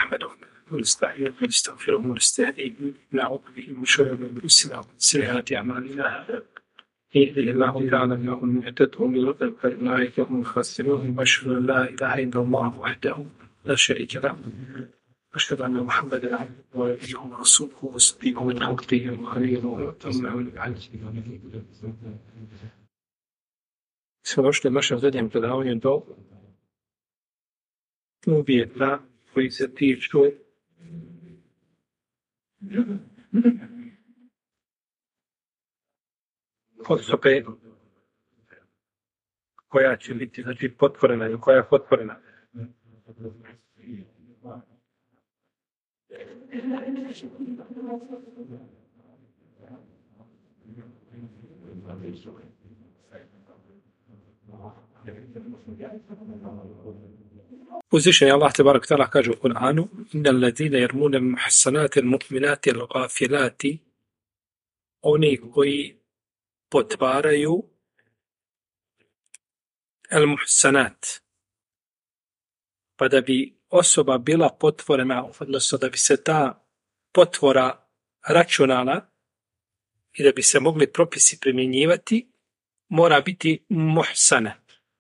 نحمده ونستعينه ونستغفره ونستهديه ونعوذ به من شرور انفسنا ومن سيئات اعمالنا من يهده الله تعالى فهو المهتد ومن يضلل فاولئك هم الخاسرون واشهد ان لا اله الا الله وحده لا شريك له أشهد أن محمدا عبده ونبيه ورسوله وصفيه من خلقه وخليله وتمنه العلم. Smo došli našem zadnjem predavanju do uvjeta koji se tiču osobe koja će biti, znači, potvorena ili koja je potvorena. Uzvišeni Allah tebarak ta'ala kaže u Kur'anu: Innal ladina yarmuna al-muhsanati al-mu'minati al-ghafilati, oni koji potvaraju al-muhsanat, pa da bi osoba bila potvorena, odnosno da bi se ta potvora računala i da bi se mogli propisi primjenjivati, mora biti muhsana.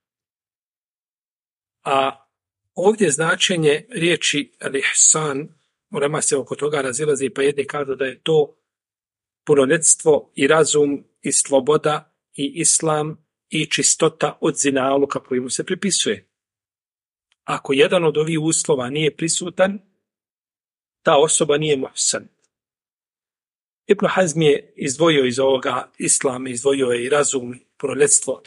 A ovdje značenje riječi al-ihsan, ulema se oko toga razilazi, pa jedni kažu da je to punoljetstvo i razum i sloboda i islam i čistota od zinaluka koji mu se pripisuje. Ako jedan od ovih uslova nije prisutan, ta osoba nije muhsan. Ibn Hazm je izdvojio iz ovoga islam, izdvojio je i razum, punoljetstvo.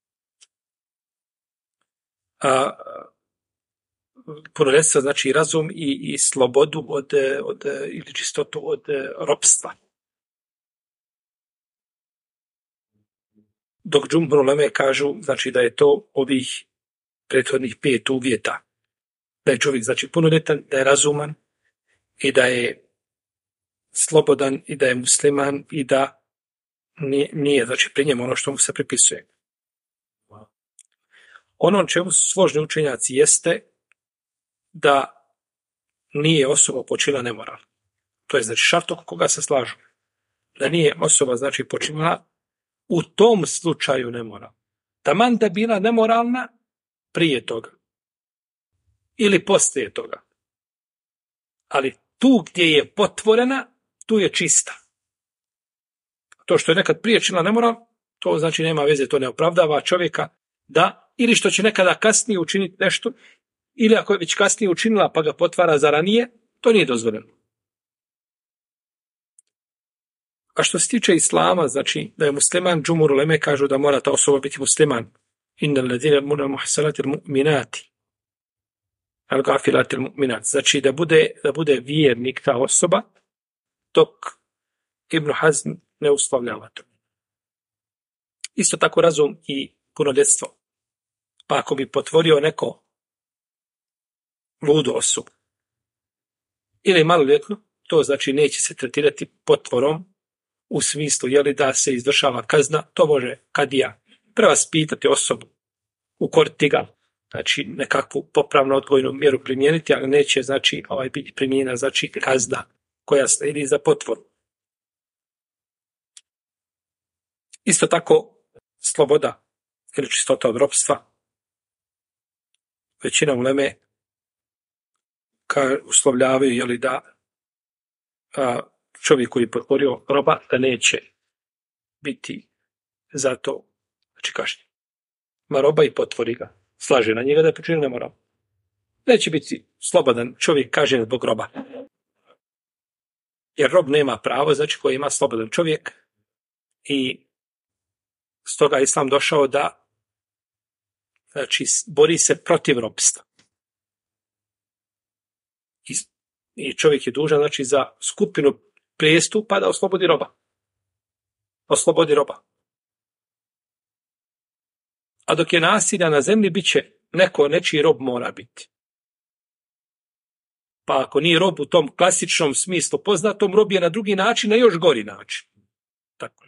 Punoljetstvo znači i razum i slobodu ili čistotu od ropstva. Dok džumhur uleme kažu, znači, da je to ovih prethodnih 5 uvjeta. Da je čovjek, znači, punoljetan, da je razuman i da je slobodan i da je musliman i da nije, znači, pri njemu ono što mu se pripisuje. Ono čemu su složni učenjaci jeste da nije osoba počinila nemoral. To je, znači, šart oko koga se slažu. Da nije osoba, znači, počinila u tom slučaju nemoral. Taman da bila nemoralna prije toga ili poslije toga. Ali tu gdje je potvorena, tu je čista. To što je nekad prije činila nemoral, to znači nema veze, to ne opravdava čovjeka da, ili što će nekada kasnije učiniti nešto, ili ako je već kasnije učinila pa ga potvara za ranije, to nije dozvoljeno. A što se tiče islama, znači da je musliman, džumhur uleme kažu da mora ta osoba biti musliman. Innal ladina yarmuna al-muhsanati al-mu'minati al-ghafilati al-mu'minat. Znači da bude vjernik ta osoba, dok Ibn Hazm ne uslovljava to. Isto tako razum i punoljetstvo. Pa ako bi potvorio neko ludu osobu ili maloljetnu, to znači neće se tretirati potvorom u smislu je li da se izvršava kazna, to može kadija prevaspitati osobu, ukoriti ga, znači nekakvu popravnu odgojnu mjeru primijeniti, ali neće, znači, biti primijenjena, znači, kazna koja slijedi za potvoru. Isto tako sloboda ili čistota od ropstva. Većina uleme uslovljavaju je li da čovjek koji je potvorio roba da neće biti za to, znači, kažnjen. Ma roba i potvori ga, slaže na njega da je počinio nemoral. Neće biti slobodan čovjek kažnjen zbog roba. Jer rob nema pravo, znači, koji ima slobodan čovjek, i stoga je islam došao da, znači, bori se protiv ropstva. I čovjek je dužan, znači, za skupinu prijestupa da oslobodi roba. Oslobodi roba. A dok je nasilja na zemlji, bit će nečiji rob mora biti. Pa ako nije rob u tom klasičnom smislu poznatom, rob je na drugi način, na još gori način. Tako.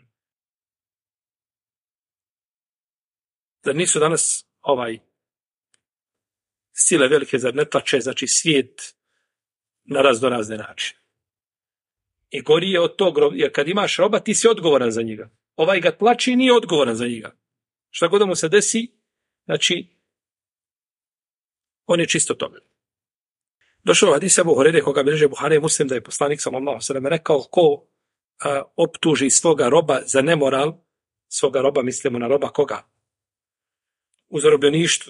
Zar nisu danas sile velike, zar ne tlače, znači, svijet na razne načine. I gori je od tog, jer kad imaš roba, ti si odgovoran za njega. Ovaj ga tlači i nije odgovoran za njega. Šta god da mu se desi, znači, on je čisto tome. Došao hadis Ebu Hurajre, koga bilježi Buhari i Muslim, da je poslanik sallallahu alejhi ve sellem rekao, ko optuži svoga roba za nemoral, svoga roba, mislimo na roba koga? U zarobljeništvu.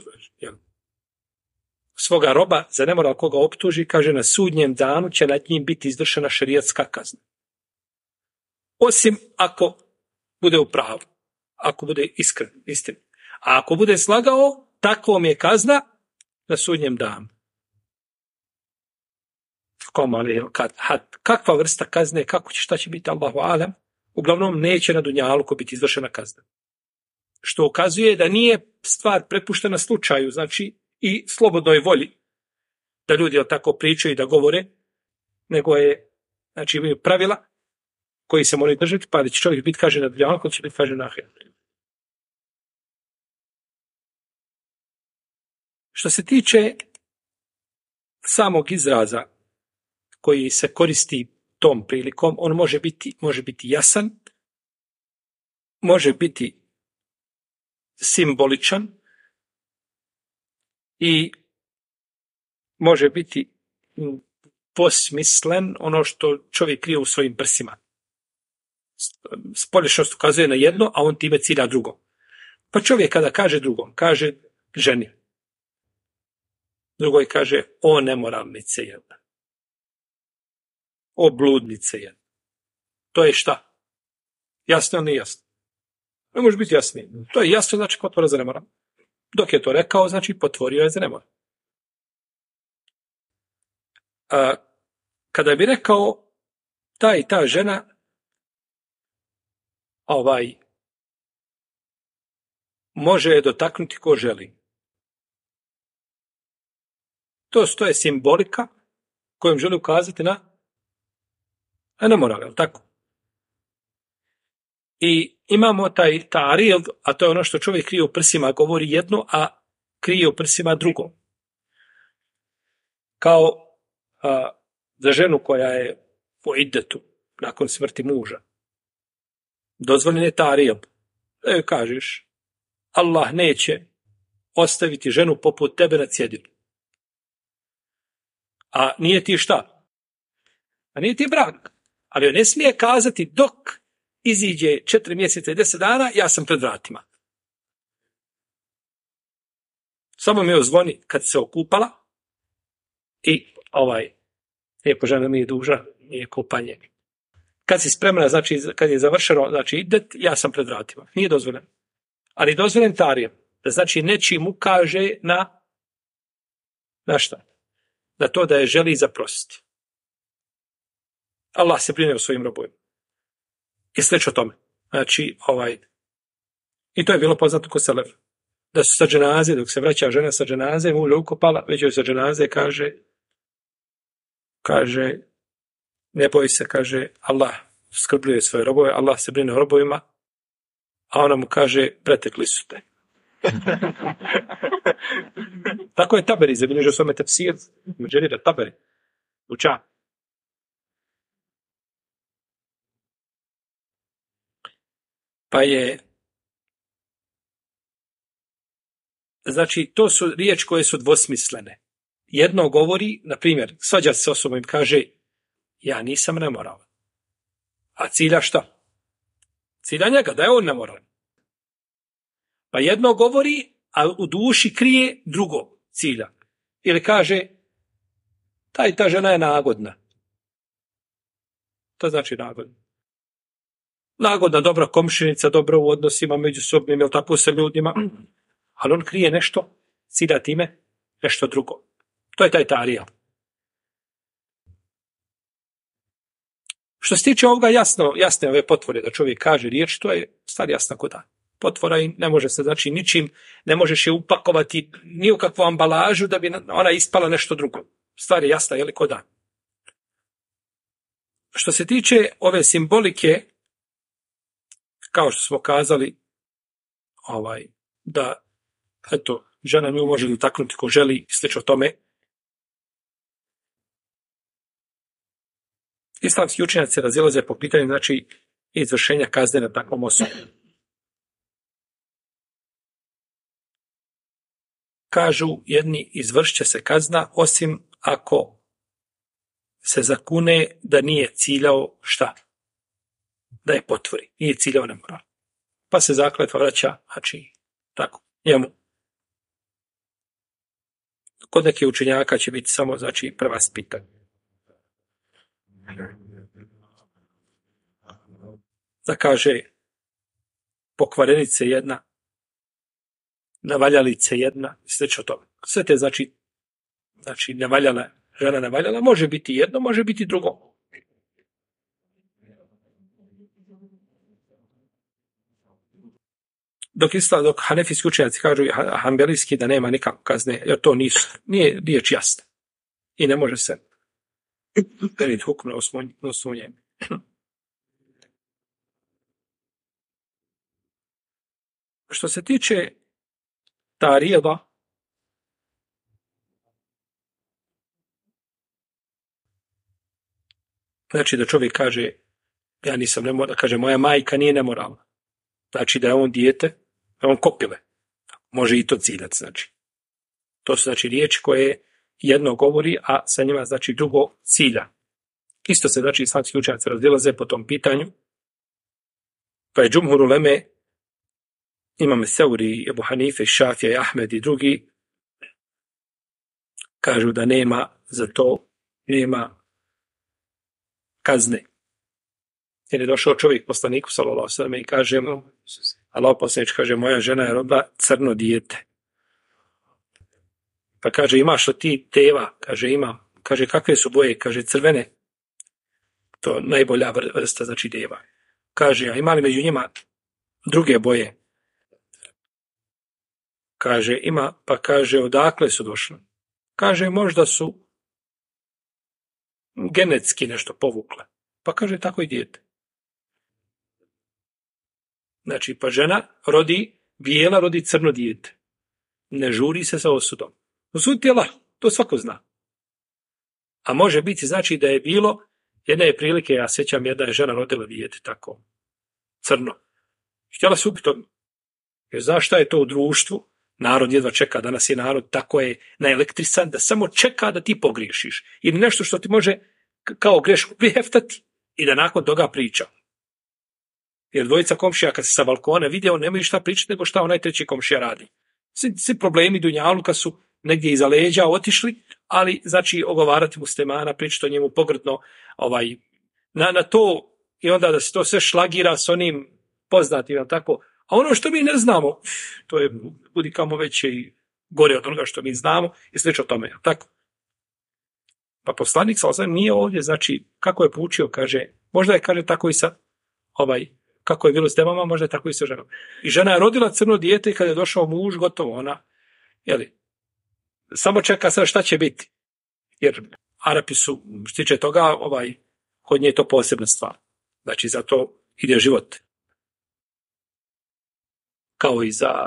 Svoga roba za nemoral koga optuži, kaže, na sudnjem danu će nad njim biti izvršena šerijatska kazna. Osim ako bude u pravu, ako bude iskren, istin. A ako bude slagao, takvom je kazna na sudnjem danu. Kakva vrsta kazne, šta će biti, Allahu alem, uglavnom neće na dunjaluku biti izvršena kazna. Što ukazuje da nije stvar prepuštena slučaju, znači i slobodnoj volji, da ljudi tako pričaju i da govore, nego je, znači imaju pravila koji se moraju držati, pa da će čovjek biti kaže na dunjaluku, će biti kaže na ahiretu. Što se tiče samog izraza koji se koristi tom prilikom, on može biti jasan, može biti simboličan i može biti posmislen, ono što čovjek krije u svojim prsima. Spolješnost ukazuje na jedno, a on time cilja drugo. Pa čovjek kada kaže drugom, kaže ženi, drugoj kaže o nemoralnice jedna, o bludnice jedna. To je šta? Jasno ili nije jasno? Ne može biti jasnije. To je jasno, znači potvora za nemoral. Dok je to rekao, znači potvorio je za nemoral. Kada bi rekao ta i ta žena može je dotaknuti ko želi. To je simbolika kojom želi ukazati na nemoral, je li tako? I imamo taj ta'aril, a to je ono što čovjek krije u prsima, govori jedno, a krije u prsima drugo. Kao za ženu koja je po iddetu nakon smrti muža. Dozvoljen je ta'aril. Kažeš, Allah neće ostaviti ženu poput tebe na cjedilu. A nije ti šta? A nije ti brak. Ali on ne smije kazati dok iziđe 4 mjeseca i 10 dana, ja sam pred vratima. Samo mi ozvoni kad se okupala i lijepo žena nije duža, nije kupanje. Kad si spremna, znači kad je završeno, znači idet, ja sam pred vratima. Nije dozvoljen. Ali dozvoljen tarijem. Da znači nečim ukaže na šta? Na to da je želi zaprositi. Allah se brine o svojim robovima. I slično tome. Znači, i to je bilo poznato kod selef. Da su sa dženaze, dok se vraća žena sa dženaze, muža ukopala, već joj sa dženaze kaže, ne boj se, kaže, Allah skrbljuje svoje robove, Allah se brine o robovima, a ona mu kaže, pretekli su te. Tako je Taberi, zabilježio svome tefsir, Međerira Taberi, uča. Pa je, znači, to su riječi koje su dvosmislene. Jedno govori, na primjer, svađa se s osobom i kaže, ja nisam nemoralan. A cilja šta? Cilja njega, da je on nemoralan. Pa jedno govori, a u duši krije drugo cilja. Ili kaže, ta žena je nagodna. To znači nagodna. Nagodna, dobra komšinica, dobra u odnosima međusobnim, ili tako sa ljudima. Ali on krije nešto, cilja time, nešto drugo. To je taj tarijal. Što se tiče ovoga jasne ove potvore, da čovjek kaže riječ, to je stvar jasna kod da. Potvora i ne može se, znači ničim, ne možeš je upakovati ni u kakvu ambalažu da bi ona ispala nešto drugo. Stvar je jasna, je li kod da. Što se tiče ove simbolike, kao što smo kazali, da, eto, žena nju može dotaknuti ko želi, slično tome, Islamski učenjaci razilaze po pitanju, znači, izvršenja kazne na takvom osobom. Kažu jedni, izvršit će se kazna, osim ako se zakune da nije ciljao šta? Da je potvori. Nije ciljao nemoral. Pa se zakletva vraća, znači, tako, njemu. Kod neke učenjaka će biti samo, znači, prevaspitan. Da kaže, pokvarenice jedna, navaljalice jedna, slično tome. Sve te, znači nevaljala, žena nevaljala, može biti jedno, može biti drugo. Dok hanefijski učenjaci kažu hanbelijski da nema nikakve kazne, jer to nije riječ jasna. I ne može se periti hukm na osnovu njega. Što se tiče tarijeva, znači da čovjek kaže, ja nisam nemoral, kaže moja majka nije nemoralna. Znači da je on dijete, da je on kopile. Može i to ciljati, znači. To su znači riječi koje jedno govori, a sa njima znači drugo cilja. Isto se znači islamski učenjaci razdilaze po tom pitanju. Pa je džumhur uleme, Imam Seuri, Ebu Hanife, Šafija i Ahmed i drugi kažu da nema za to, nema kazne. Jer je došao čovjek poslaniku sallallahu alejhi ve sellem i kaže mu, Allahov poslanik kaže, moja žena je rodila crno dijete. Pa kaže, imaš li ti teva? Kaže, imam. Kaže, kakve su boje? Kaže, crvene. To najbolja vrsta, znači deva. Kaže, a ima li među njima druge boje? Kaže, ima, pa kaže, odakle su došle? Kaže, možda su genetski nešto povukle. Pa kaže, tako i dijete. Znači, pa žena rodi bijela, rodi crno dijete. Ne žuri se sa osudom. Osud tijela, to svako zna. A može biti, znači, da je bilo, jedne je prilike, ja sjećam, jedna je žena rodila dijete tako, crno. Htjela se upiti, jer znaš šta je to u društvu? Narod jedva čeka, danas je narod tako je naelektrisan da samo čeka da ti pogriješiš. Ili nešto što ti može kao grešku priheftati i da nakon toga priča. Jer dvojica komšija kad se sa balkona vide, on nemaju šta pričati nego šta onaj treći komšija radi. Svi problemi dunjaluka su negdje iza leđa otišli, ali znači ogovarati muslimana, pričati o njemu pogrdno na to i onda da se to sve šlagira s onim poznatim, tako. A ono što mi ne znamo, to je budi kamo veće i gore od onoga što mi znamo i slično tome, tako. Pa poslanik sallallahu nije ovdje, znači kako je poučio, kaže, možda je kaže tako i sa kako je bilo s devama, možda je tako i sa ženom. I žena je rodila crno dijete i kada je došao muž, gotovo ona, samo čeka sad šta će biti. Jer Arapi su, što tiče toga, kod nje je to posebna stvar. Znači, zato ide život. Kao i za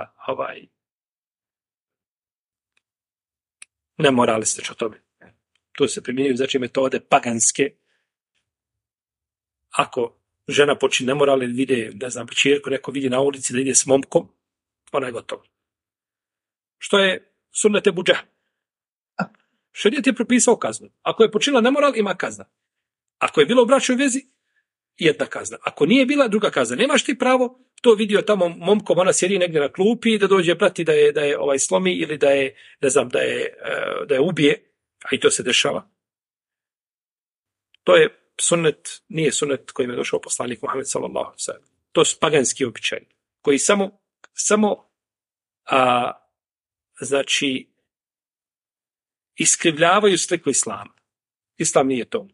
nemorali slično tome. Tu se primjenjuju, znači, metode paganske. Ako žena počine nemoral ili vide, ne znam, čirku, neko vidi na ulici da ide s momkom, ona je gotova. Što je sunnet Ebu Džehl. Šerijet je propisao kaznu. Ako je počinila nemoral, ima kazna. Ako je bilo u bračnoj vezi, jedna kazna. Ako nije bila, druga kazna. Nemaš ti pravo, to vidio tamo momkom, ona sjedi negdje na klupi, da dođe prati da je slomi ili da je, ne znam, da je ubije, a i to se dešava. To je sunnet, nije sunnet kojim je došao poslanik Muhammed sallallahu alejhi ve sellem. To su paganski običaji, koji samo znači, iskrivljavaju sliku islama. Islam nije to.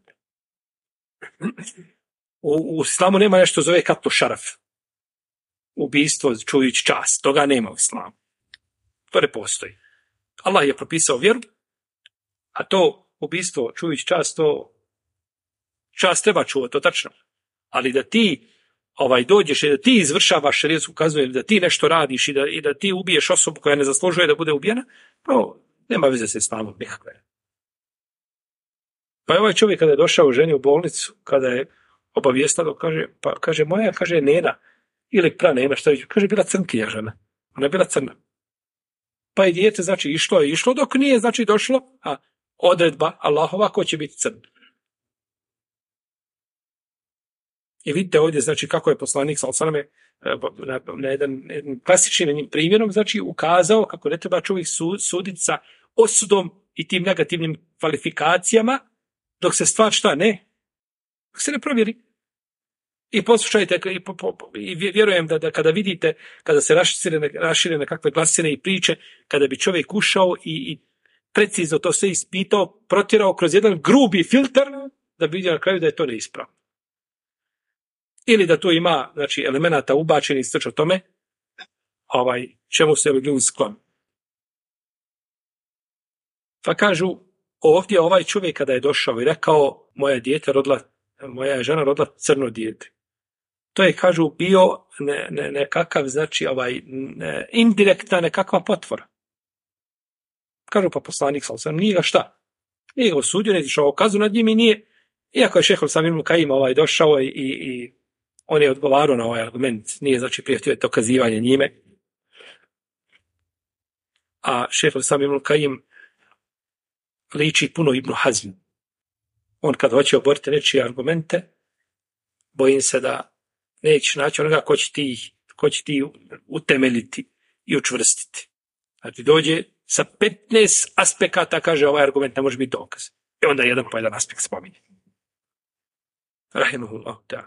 U islamu nema nešto zove katlu šaraf. Ubijstvo čujući čast. Toga nema u islamu. To ne postoji. Allah je propisao vjeru, a to ubijstvo čujući čast, to čast treba čuvati, to tačno. Ali da ti dođeš i da ti izvršavaš šerijetsku kaznu ili da ti nešto radiš i da ti ubiješ osobu koja ne zaslužuje da bude ubijena, to nema veze sa islamom nikakve. Pa je ovaj čovjek kada je došao ženi u bolnicu, kada je obavijestalo, kaže, moja, kaže, nena, ili pranena, šta je, kaže, bila crnkinja žena. Ona je bila crna. Pa je dijete, znači, išlo dok nije, znači, došlo, a odredba Allahova ko će biti crn. I vidite ovdje, znači, kako je poslanik sallallahu alejhi ve sellem na jedan klasičnim primjerom, znači, ukazao kako ne treba čovjek suditi sa osudom i tim negativnim kvalifikacijama, dok se stvar šta ne, dok se ne provjeri. I poslušajte, i vjerujem da kada vidite, kada se rašire nekakve glasine i priče, kada bi čovjek ušao i precizno to sve ispitao, protjerao kroz jedan grubi filter, da bi vidio na kraju da je to neispravno. Ili da tu ima, znači, elemenata ubačenih srč o tome, čemu se ljudi skloni. Pa kažu, ovdje ovaj čovjek kada je došao i rekao, moja je žena rodila crno dijete. To je, kažu, bio nekakav, znači, indirektna nekakva potvora. Kažu, pa poslanik sallallahu nije ga šta? Nije ga osudio, ne išao okazu nad njim i nije, iako je šejh Islam ibn Kajim došao i on je odgovarao na ovaj argument, nije, znači, prijatio dokazivanje njime. A šejh Islam ibn Kajim liči puno Ibn Hazm. On kad hoće oboriti nečije argumente, bojim se da neće naći onoga ko će ti utemeljiti i učvrstiti. Znači dođe sa 15 aspekata, kaže ovaj argument ne može biti dokaz. I onda jedan po jedan aspekt spominje. Rahimahullah ta'ala.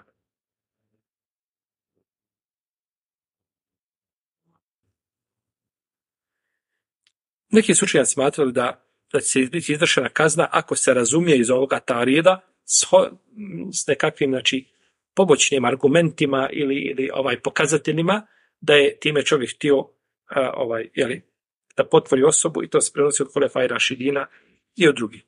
Neki su učenjaci smatrali da će se biti izvršena kazna ako se razumije iz ovoga tarida s nekakvim, znači, pobočnim argumentima ili pokazateljima da je time čovjek htio da potvori osobu i to se prenosi od Hulefaj Rašidina i od drugih.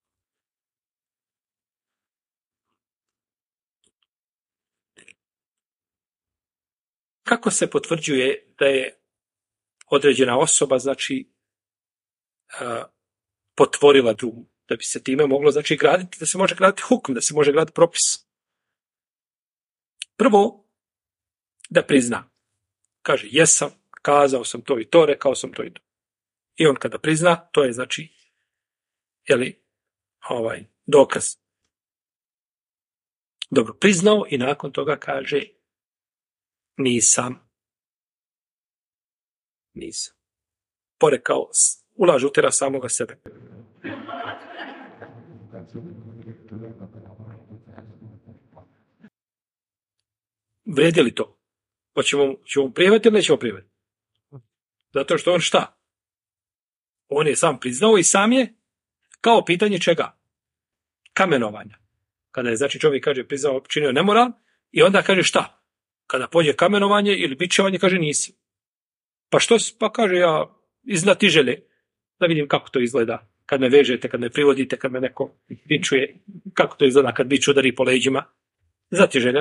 Kako se potvrđuje da je određena osoba, znači, potvorila drugu, da bi se time moglo, znači, graditi, da se može graditi hukm, da se može graditi propis. Prvo, da prizna. Kaže, jesam, kazao sam to i to, rekao sam to i to. I on kada prizna, to je, znači, dokaz. Dobro, priznao i nakon toga kaže, nisam. Porekao, ulaže utjera samoga sebe. Vrijedi li to? Ćemo prihvatiti ili nećemo prihvatiti? Zato što on šta? On je sam priznao i sam je kao pitanje čega? Kamenovanja. Kada je, znači, čovjek kaže priznao, činio nemoral i onda kaže šta? Kada pođe kamenovanje ili bičevanje, kaže nisi. Pa što? Pa kaže ja iznatiželje. Da vidim kako to izgleda. Kad me vežete, kad me privodite, kad me neko bičuje. Kako to izgleda kad bič udari po leđima. Znatiželje.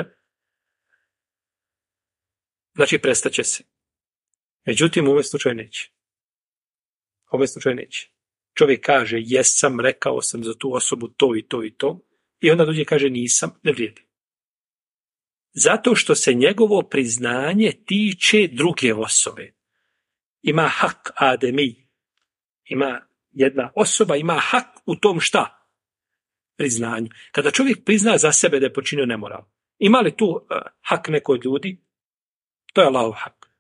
Znači, prestaće se. Međutim, u ovom slučaju neće. Čovjek kaže, jesam, rekao sam za tu osobu to i to i to. I onda dođe kaže, nisam, ne vrijedi. Zato što se njegovo priznanje tiče druge osobe. Ima hak ademi. Jedna osoba ima hak u tom šta? Priznanju. Kada čovjek prizna za sebe da je počinio nemoral, ima li tu hak neko od ljudi? To je Allahov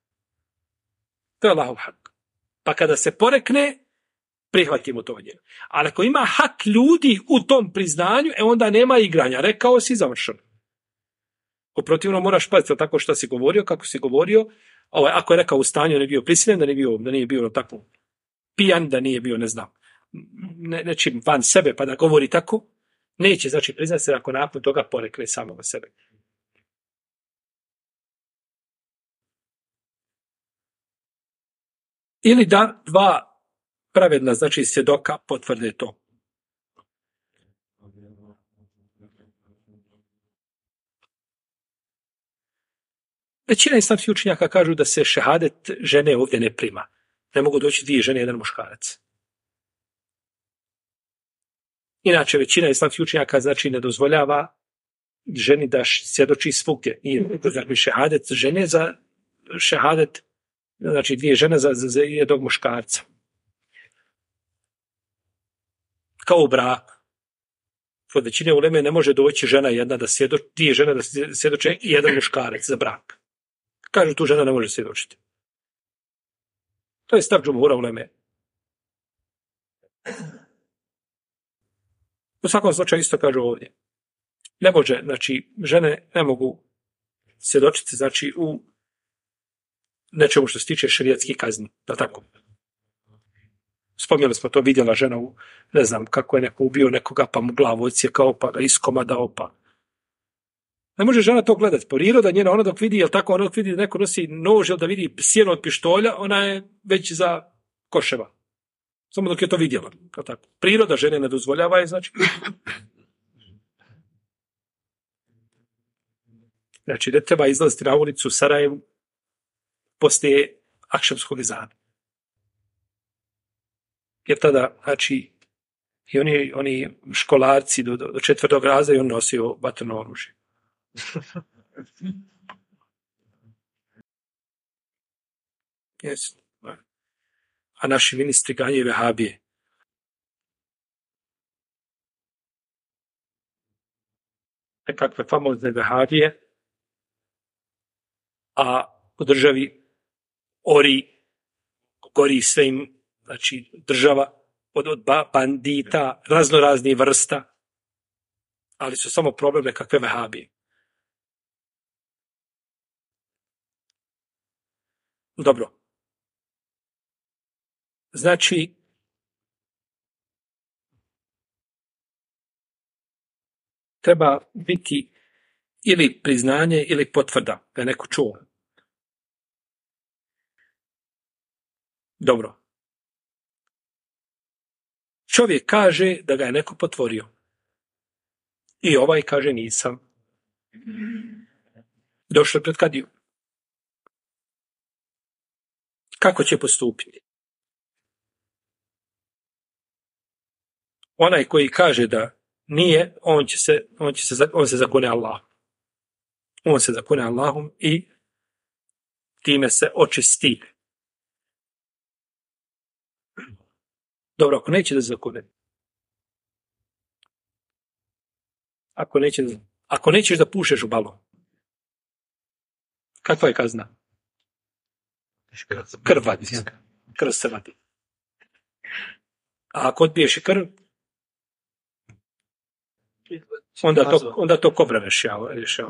hak. Pa kada se porekne, prihvatimo to od njega. Ali ako ima hak ljudi u tom priznanju, onda nema igranja. Rekao si, završeno. Protivno moraš paziti tako što si govorio, kako si govorio. Ako je rekao u stanju da nije bio prisiljen, da nije bio tako pijan, da nije bio, ne znam, nečim van sebe pa da govori tako, neće, znači, priznati se ako nakon toga porekne samoga sebe. Ili da dva pravedna, znači, svjedoka potvrde to. Većina islamskih učenjaka kažu da se šehadet žene ovdje ne prima. Ne mogu doći dvije žene, jedan muškarac. Inače, većina islamskih učenjaka znači ne dozvoljava ženi da svjedoči svugdje. I znači, šehadet žene za šehadet, znači dvije žene za jednog muškarca. Kao u braku. Kod većine uleme ne može doći žena jedna da svjedoči, dvije žene da svjedoče i jedan muškarac za brak. Kažu tu žena ne može svjedočiti. To je stav džumhura uleme. U svakom slučaju isto kažu ovdje. Ne može, znači, žene ne mogu svjedočiti, znači, u nečemu što se tiče šerijatskih kazni. Da tako? Spomnjali smo to, vidjela žena u, ne znam, kako je neko ubio nekoga, pa mu glavu odsjekao, pa ga iskomadao, pa. Ne može žena to gledati. Priroda njena, ona dok vidi, jel tako, ona dok vidi da neko nosi nož, ili da vidi sjeno od pištolja, ona je već za koševa. Samo dok je to vidjela. Tako. Priroda žene ne dozvoljava je, znači. Znači, ne treba izlaziti na ulicu u Sarajevu poslije akšamskog ezana. Jer tada, znači, i oni školarci do 4. razreda i on nosio vatreno oružje. Yes. A naši ministri ganjaju vehabije. Nekakve famozne vehabije, a u državi gori sve im, znači država od bandita, raznoraznih vrsta, ali su samo problem nekakve vehabije. Dobro. Znači, treba biti ili priznanje ili potvrda da je neko čuo. Dobro. Čovjek kaže da ga je neko potvorio. I ovaj kaže nisam. Došlo pred kadiju. Kako će postupiti? Onaj koji kaže da nije, on se zakune Allahom. On se zakune Allahom i time se očisti. Dobro, ako nećeš da pušeš u balon, kakva je kazna? Krv vadi. Krv se vadi. A ako odbiješ i krv, onda to kobra rješava.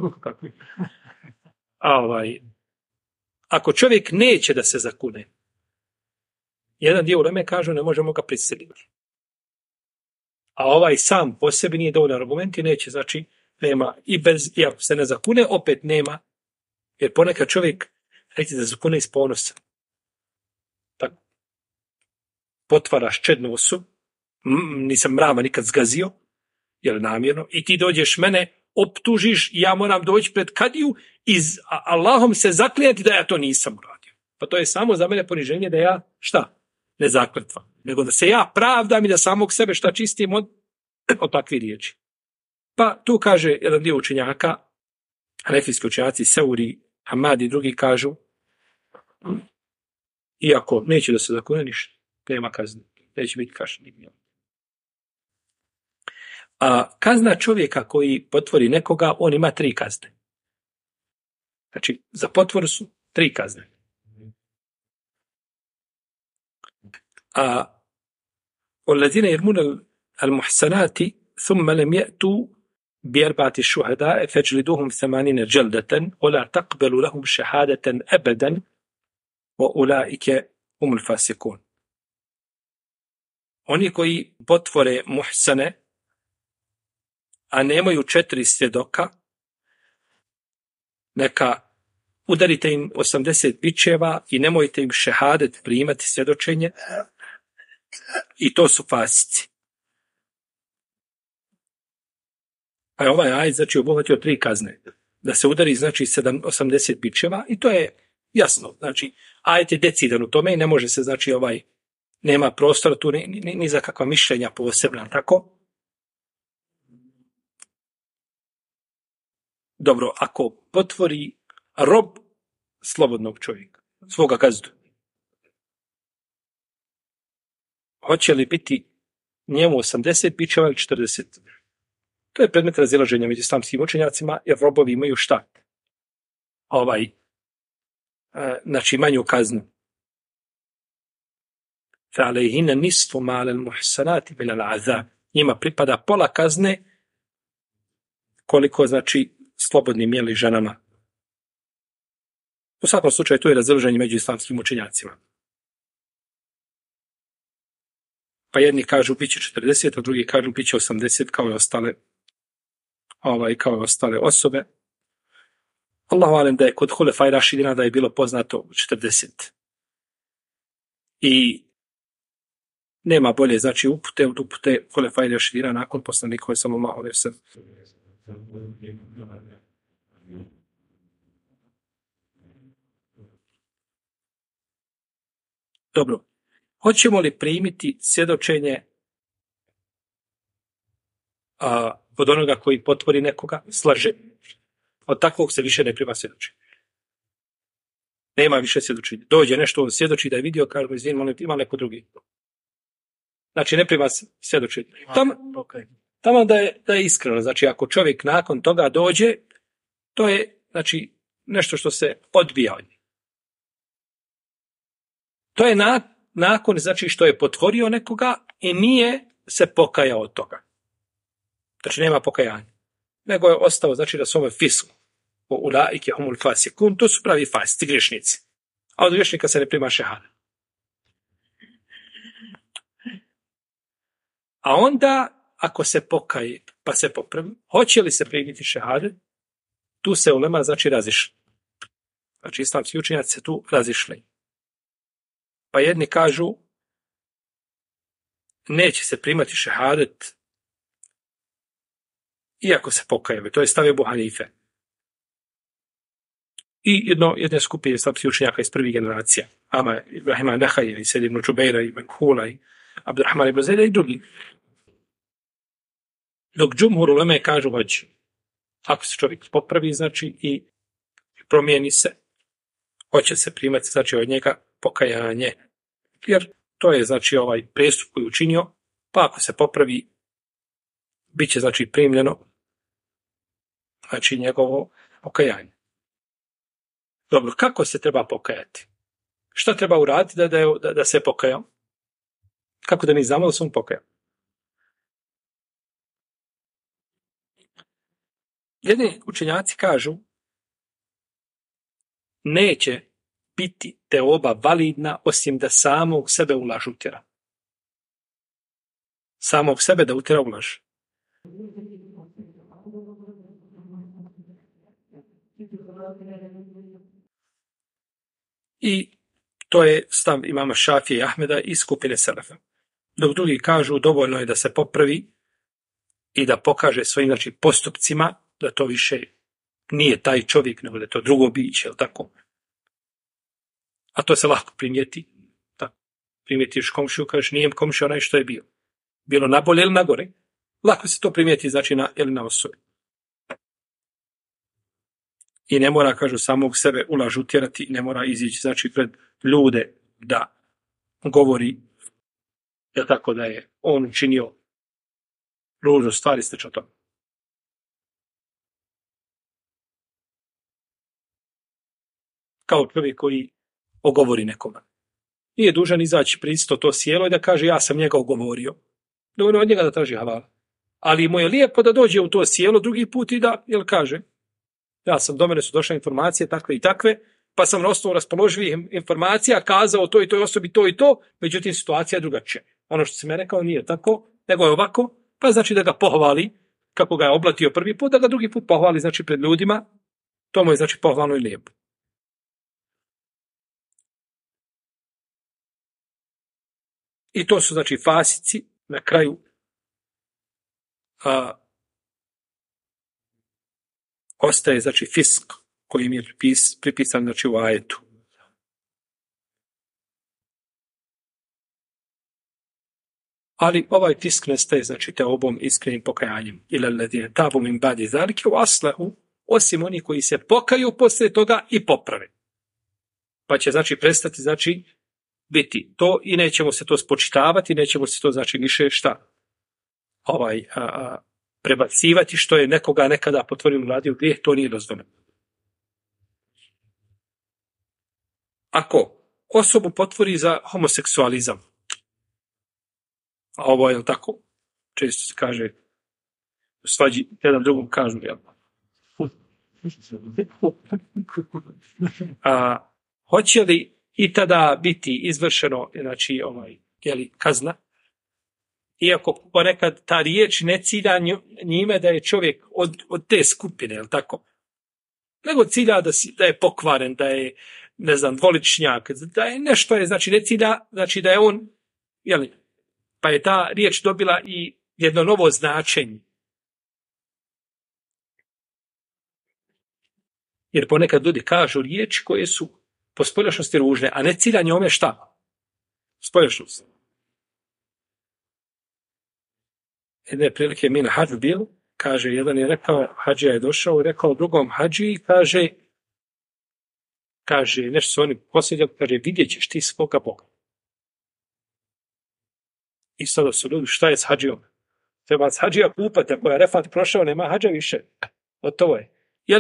Ako čovjek neće da se zakune, jedan dio uleme kažu ne možemo ga prisiliti. A ovaj sam po sebi nije dovoljan argument i neće, znači nema, i ako se ne zakune, opet nema, jer ponekad čovjek reći da zakune iz ponosa. Tako. Potvaraš čednu osobu, nisam mrava nikad zgazio, jer namjerno, i ti dođeš mene, optužiš, ja moram doći pred kadiju i Allahom se zaklijati da ja to nisam uradio. Pa to je samo za mene poniženje da ja, šta? Ne zakletva. Nego da se ja pravdam i da samog sebe šta čistim od takvih riječi. Pa tu kaže jedan dio učenjaka, hanefijski učenjaci, Seuri, Hamad i drugi kažu, iako neće da se zakune ništa, nema kazne, neće biti kažnjen. A kazna čovjeka koji potvori nekoga, on ima 3 kazne. Znači, za potvoru su 3 kazne. A والذين يرمون المحصنات ثم لم يأتوا ب4 شهداء فاجلدوهم 80 جلدة ولا تقبلوا لهم شهادة أبدا وأولئك هم الفاسقون. Oni koji potvore muhsane, a nemaju 4 svjedoka, neka udarite im 80 bičeva i nemojte im šehadet primati svjedočenje, i to su fasici. Pa je ovaj ajet znači obuhvatio 3 kazne. Da se udari znači 80 bičeva i to je jasno. Znači ajet je decidan u tome i ne može se znači nema prostora tu ni za kakva mišljenja posebna, tako? Dobro, ako potvori rob slobodnog čovjeka, svoga gazdu, hoće li biti njemu 80 bičeva ili 40? To je predmet razilaženja među islamskim učenjacima, jer robovi imaju šta? Znači manju kaznu. فَعَلَيْهِنَ نِصْفُ مَا عَلَى الْمُحْسَنَاتِ مِنَ الْعَذَابِ. Njima pripada pola kazne koliko znači slobodnim jeli ženama. U svakom slučaju to je razilaženje među islamskim učenjacima. Pa jedni kažu bit će 40, a drugi kažu bit će 80 kao i ostale osobe. Allahu alem da je kod Hulefaj Rašidina da je bilo poznato 40. I nema bolje, znači upute od upute Hulefaj Rašidina nakon poslanika sallallahu alejhi ve sellem. Dobro. Hoćemo li primiti svjedočenje od onoga koji potvori nekoga, slaže? Od takvog se više ne prima svjedočenje. Nema više svjedočenja. Dođe nešto, on svjedoči da je vidio, kaže, izvini, ima neko drugi. Znači, ne prima svjedočenje. Tamo da je iskreno. Znači, ako čovjek nakon toga dođe, to je, znači, nešto što se odbija od njih. To je nakon, znači, što je potvorio nekoga i nije se pokajao od toga. Znači, nema pokajanja. Nego je ostao, znači, da su ove fisku. Ulaike humul fasikun, to su pravi fasici, griješnici. A od griješnika se ne prima šehada. A onda, ako se pokaje, pa se popravi, hoće li se primiti šehade, tu se ulema, znači, razišli. Znači, islamski učenjaci se tu razišli. Pa jedni kažu, neće se primati šehadet, iako se pokajaju. To je stav Ebu Hanife. I jedne skupine islamskih učenjaka iz prvih generacija. Ama Ibrahima Nehaja, i Sejid ibn Džubeira, i Mekhula, i Abdurrahman ibn Zejda i drugi. Dok džumhur uleme kažu hoće. Ako se čovjek popravi, znači, i promijeni se, hoće se primati, znači, od njega pokajanje. Jer to je, znači, ovaj prestup koji je učinio, pa ako se popravi, bit će, znači, primljeno, znači, njegovo pokajanje. Dobro, kako se treba pokajati? Šta treba uraditi da se pokajao? Kako da mi znamo da se on pokajao? Jedni učenjaci kažu, neće biti teoba validna osim da samog sebe ulaž utjera. Samog sebe da utjera ulaž. I to je stav imama Šafije i Ahmeda i skupine Selefa. Dok drugi kažu, dovoljno je da se popravi i da pokaže svojim, znači, postupcima da to više nije taj čovjek, nego da je to drugo biće, ili tako. A to se lahko primijeti. Tako. Primijetiš komšiju, kažeš, nije komšija onaj što je bio. Bilo nabolje ili nagore. Lako se to primijeti, znači, na osobi. I ne mora, kažu, samog sebe ulaž utjerati, ne mora izići, znači, pred ljude da govori, je tako da je on učinio ružnu stvari, slično tome. Kao čovjek koji ogovori nekoma. Nije dužan izaći pred isto to sjelo i da kaže ja sam njega ogovorio. Dovoljno od njega da traži halal. Ali mu je lijepo da dođe u to sjelo drugi put i da, jel kaže, ja sam, do mene su došle informacije takve i takve, pa sam na osnovu raspoloživih informacija kazao to i toj osobi to i to, međutim situacija je drugačija. Ono što se me rekao nije tako, nego je ovako, pa znači da ga pohvali, kako ga je oblatio prvi put, da ga drugi put pohvali, znači pred ljudima, to mu je znači pohvalno i lijepo. I to su, znači, fasici na kraju ostaje, znači, fisk koji im je pripisan, znači, u ajetu. Ali ovaj fisk nestaje, znači, te obom iskrenim pokajanjem. Ila alladine tabu min ba'di zalike wa aslahu osim oni koji se pokaju poslije toga i poprave. Pa će, znači, prestati, znači, biti to i nećemo se to spočitavati, nećemo se to, znači, više šta? Prebacivati što je nekoga nekada potvorio radio grijeh, to nije dozvoljeno. Ako osobu potvori za homoseksualizam, a ovo je tako, često se kaže, u svađi jedan drugom kažu, jel? Hoće li i tada biti izvršeno, znači, kazna? Iako ponekad ta riječ ne cilja njime da je čovjek od te skupine, jel tako? Nego cilja da je pokvaren, da je, ne znam, dvoličnjak, da je nešto, znači ne cilja, znači da je on, jel, pa je ta riječ dobila i jedno novo značenje. Jer ponekad ljudi kažu riječi koje su po spoljašnosti ružne, a ne cilja njome šta? Spoljašnost. Jedne prilike mi na hađu bili, kaže, jedan je rekao, hađija je došao i rekao drugom hađiji, kaže, nešto su oni posljedili, kaže, vidjet ćeš ti svoga Boga. I sada su ljudi, šta je s hađijom? Treba s hađija kupati, ako je refat prošao, nema hađa više. Gotovo je.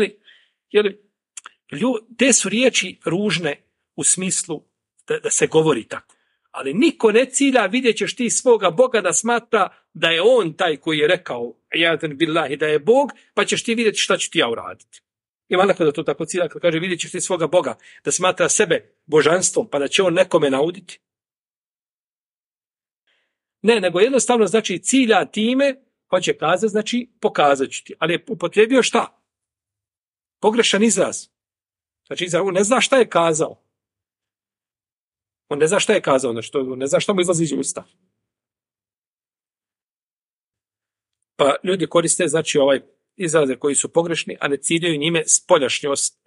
Te su riječi ružne u smislu da se govori tako. Ali niko ne cilja, vidjet ćeš ti svoga Boga da smatra da je on taj koji je rekao billahi, da je Bog, pa ćeš ti vidjeti šta ću ti ja uraditi. Ima neko da to tako cilja, kad kaže vidjet ćeš ti svoga Boga, da smatra sebe božanstvom, pa da će on nekome nauditi. Ne, nego jednostavno znači cilja time, hoće kazati, znači pokazat ću ti. Ali je upotrijebio šta? Pogrešan izraz. Znači on ne zna šta je kazao. On ne zna šta je kazao, znači ne zna šta mu izlazi iz usta. Pa ljudi koriste, znači, izraze koji su pogrešni, a ne ciljaju njime spoljašnjost,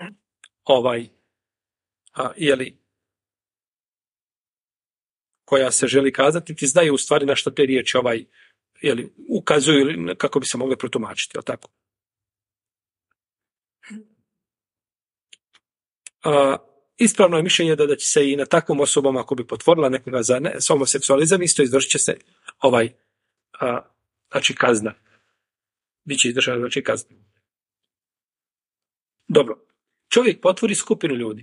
koja se želi kazati, ti znaju u stvari na što te riječi ukazuju ili kako bi se mogle protumačiti, jel tako? Ispravno je mišljenje da će se i na takvom osobom, ako bi potvorila nekoga za homoseksualizam, isto izvršit će se znači kazna. Biće izdržana, znači kazna. Dobro. Čovjek potvori skupinu ljudi.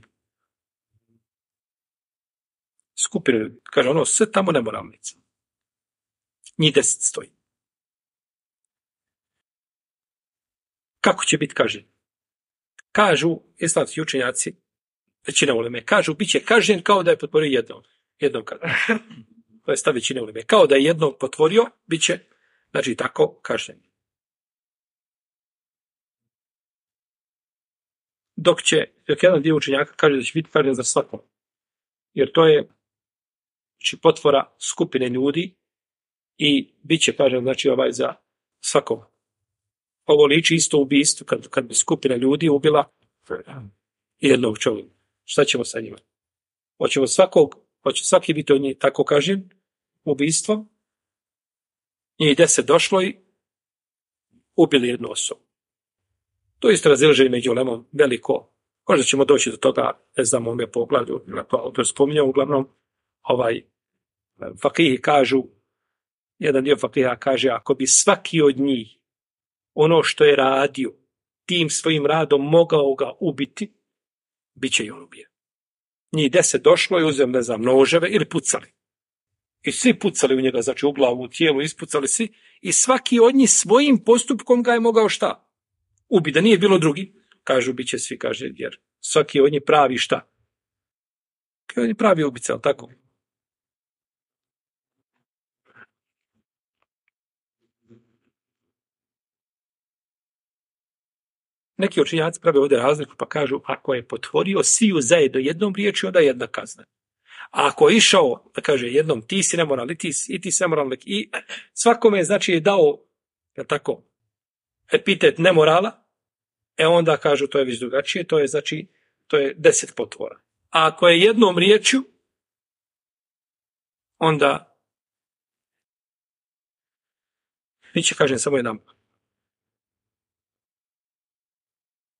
Skupinu ljudi. Kaže sve tamo nemoralnice. Njih 10 stoji. Kako će biti kažnjen? Kažu islamski učenjaci, većina uleme, kažu bit će kažnjen kao da je potvorio jednom kaznom. To je stav većine uleme. Kao da je jednom potvorio, bit će, znači, tako kažnjen. Dok jedan dio učenjaka kaže da će biti kažnjen za svakom. Jer to je, znači, potvora skupine ljudi i bit će kažnjen, znači, za svakom. Ovo liči isto ubijstvu kad bi skupina ljudi ubila jednog čovjeka. Šta ćemo sa njima? Hoće svaki biti od njih tako kažnjen ubijstvom. Njih 10 došlo i ubili jednu osobu. To je isto razilaženje među ulemom veliko. Možda ćemo doći do toga, ne znam, ome poglavlju, to spominjao, uglavnom, fakihi kažu, jedan dio fakiha kaže, ako bi svaki od njih ono što je radio, tim svojim radom mogao ga ubiti, bit će i on ubijen. Njih 10 došlo i uzem, ne znam, noževe ili pucali. I svi pucali u njega, znači u glavu, u tijelu, ispucali svi. I svaki od njih svojim postupkom ga je mogao šta? Ubiti. Da nije bilo drugi, kažu, bit će svi, kaže, jer svaki od njih pravi šta? On je pravi ubica, ali tako? Neki učenjaci prave ovdje razliku pa kažu, ako je potvorio sviju zajedno jednom riječju, onda je jedna kazna. A ako je išao, da kaže jednom, ti si nemoral, i ti si nemoral, i svakome, znači, je dao, tako, epitet nemorala, onda kažu, to je već drugačije, to je, znači, to je 10 potvora. A ako je jednom riječju, onda biće kažem samo jedan.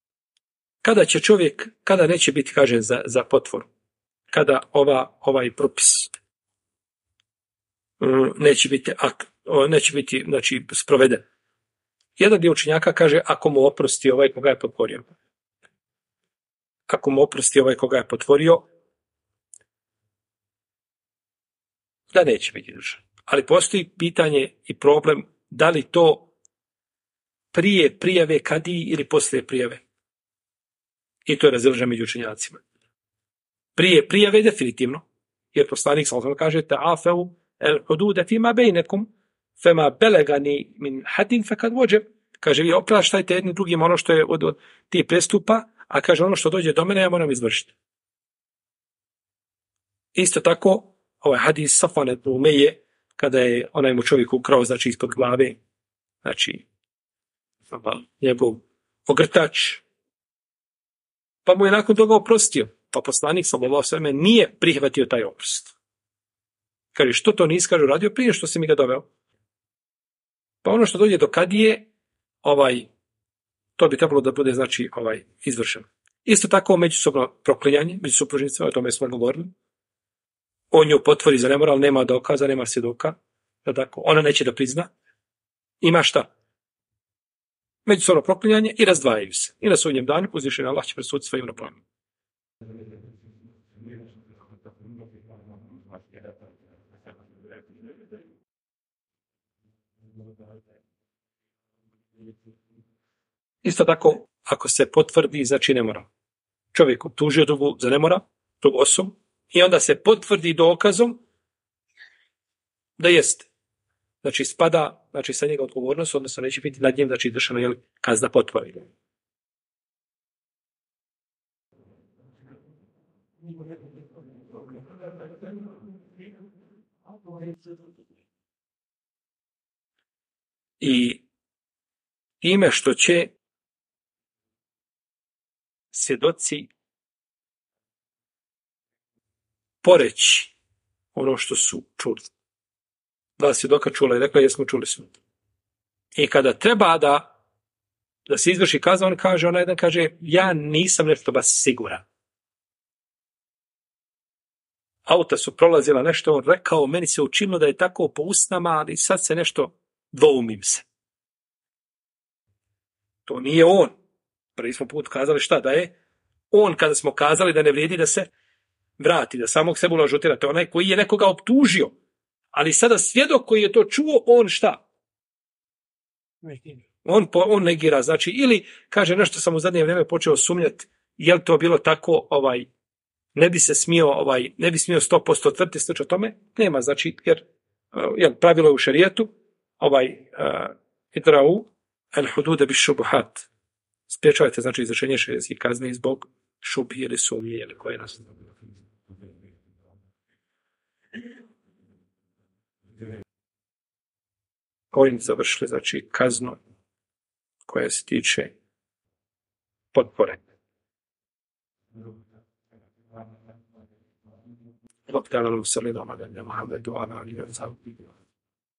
kada će čovjek, kada neće biti kažen za potvoru, kada ovaj propis neće biti znači, sproveden. Jedan dio učenjaka kaže ako mu oprosti ovaj koga je potvorio. Ako mu oprosti ovaj koga je potvorio, da neće biti dužan. Ali postoji pitanje i problem da li to prije prijave kadiji ili poslije prijave. I to je razilaženje među učenjacima. Prije prijave definitivno, jer poslanik sallallahu kaže ta'afau el-hududa fima bejnekum fema belegani min hadin fekad vođeb. Kaže, vi opraštajte jedni drugim ono što je od tih prestupa, a kaže ono što dođe do mene ja moram izvršiti. Isto tako, ovaj hadis Safvan ibn Umeje, kada je onaj mu čovjek ukrao, znači ispod glave, znači njegov ogrtač, pa mu je nakon toga oprostio. Pa poslanik sallallahu alejhi ve sellem nije prihvatio taj oprost. Kaže, što to nisi, kaže, radio prije što si mi ga doveo? Pa ono što dođe do kadije, to bi trebalo da bude, znači, izvršeno. Isto tako međusobno proklinjanje, među supružnicima, o tome smo govorili. On nju potvori za nemoral, nema dokaza, nema svjedoka, tako, ona neće da prizna. Ima šta? Međusobno proklinjanje i razdvajaju se. I na sudnjem danu uzvišeni Allah će presuditi svojim robovima. Isto tako, ako se potvrdi, znači nemoral. Čovjek optužio drugu za nemoral, drugu osobu, i onda se potvrdi dokazom da jeste. Znači, spada, znači, sa njega odgovornost, odnosno neće biti nad njim, znači, izvršena je kazna potvori. I ime što će svjedoci poreći ono što su čuli. Da svjedoka čula i rekla, jesmo čuli smo. I kada treba da se izvrši kazna, ona jedan kaže, ja nisam nešto baš siguran. Auta su prolazila nešto, on rekao, meni se učinilo da je tako po usnama, ali sad se nešto dvoumim se. To nije on. Prvi smo put kazali šta, da je on kada smo kazali da ne vrijedi da se vrati, da samog sebe ulažutira, to je onaj koji je nekoga optužio. Ali sada svjedok koji je to čuo, on šta? On negira, znači, ili kaže nešto sam u zadnje vrijeme počeo sumnjati, je li to bilo tako, ne bi smio 100% tvrditi slično o tome, nema, znači, jer pravilo je u šerijetu, idrau el-hudude bi šubuhat. Spriječavajte, znači, izvršenje šerijetskih kazni zbog šubi ili sumnje, ili koje nas. Ovim završili, znači, kaznu koja se tiče potpore. Bog ta'ala sallallahu alejhi ve sellem Muhammedu ala alihi wa sahbihi